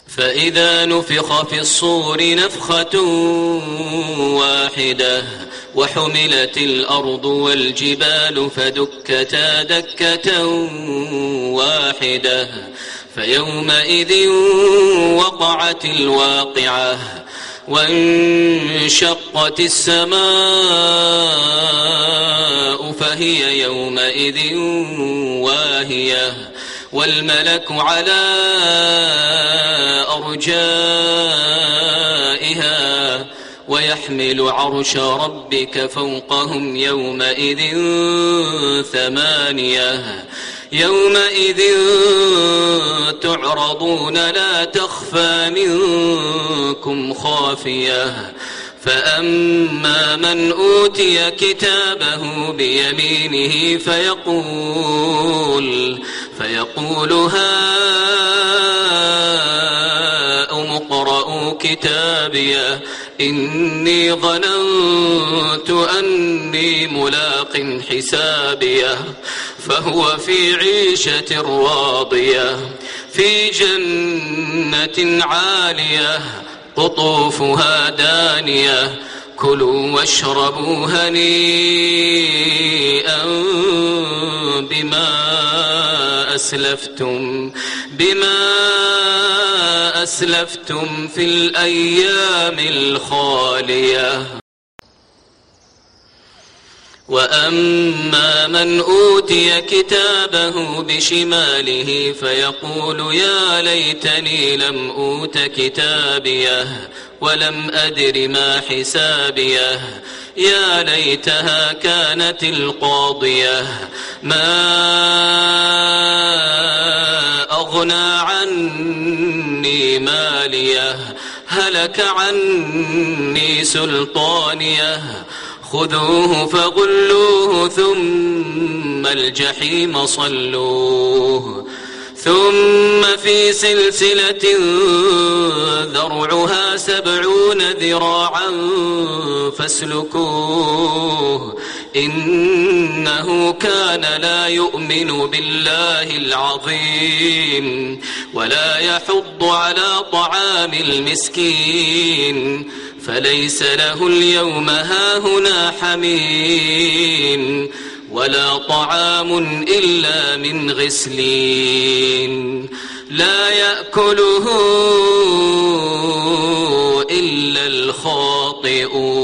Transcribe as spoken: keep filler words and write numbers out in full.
فإذا نفخ في الصور نفخة واحدة وحملت الأرض والجبال فدكتا دكة واحدة فيومئذ وقعت الواقعة وانشقت السماء فهي يومئذ واهية والملك على أرجائها ويحمل عرش ربك فوقهم يومئذ ثمانية يومئذ تعرضون لا تخفى منكم خافية فأما من أوتي كتابه بيمينه فيقول فيقول هاؤم اقرءوا كتابيه إني ظننت أني ملاق حسابيه فهو في عيشة راضية في جنة عالية قطوفها دانية كلوا واشربوا هنيئا بما أسلفتم بما أسلفتم في الأيام الخالية وأما من أوتي كتابه بشماله فيقول يا ليتني لم أوت كتابيه ولم أدر ما حسابيه يا ليتها كانت القاضية ما أغنى عني ماليه هلك عني سلطانيه خذوه فغلوه ثم الجحيم صلوه ثم في سلسلة ذرعها سبعون ذراعا فاسلكوه إنه كان لا يؤمن بالله العظيم ولا يحض على طعام المسكين فليس له اليوم هاهنا حميم ولا طعام إلا من غسلين لا يأكله إلا الخاطئون